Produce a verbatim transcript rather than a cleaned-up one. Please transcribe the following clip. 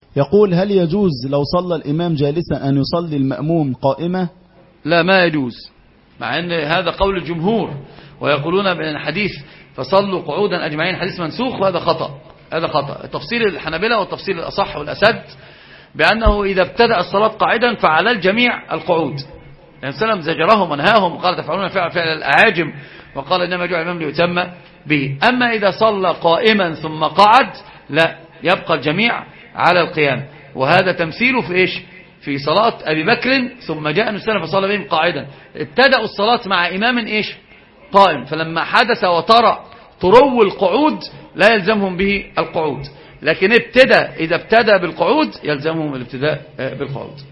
يقول: هل يجوز لو صلى الإمام جالسا أن يصلي المأموم قائمة؟ لا، ما يجوز، مع أن هذا قول الجمهور، ويقولون بأن الحديث فصلوا قعودا أجمعين حديث منسوخ، وهذا خطأ. هذا خطأ. تفسير الحنابلة والتفسير الأصح والأسد بأنه إذا ابتدأ الصلاة قاعدا فعلى الجميع القعود، يعني سلم زجرهم ونهاهم وقال تفعلون فعل فعل الأعاجم، وقال إنما جعل الإمام ليتم به. أما إذا صلى قائما ثم قعد لا، يبقى الجميع على القيام. وهذا تمثيله في إيش؟ في صلاة أبي بكر ثم جاء النبي فصلى بهم قاعدا. ابتدأوا الصلاة مع إمام إيش؟ قائم، فلما حدث وطرأ طرو القعود لا يلزمهم به القعود، لكن ابتدى إذا ابتدى بالقعود يلزمهم الابتداء بالقعود.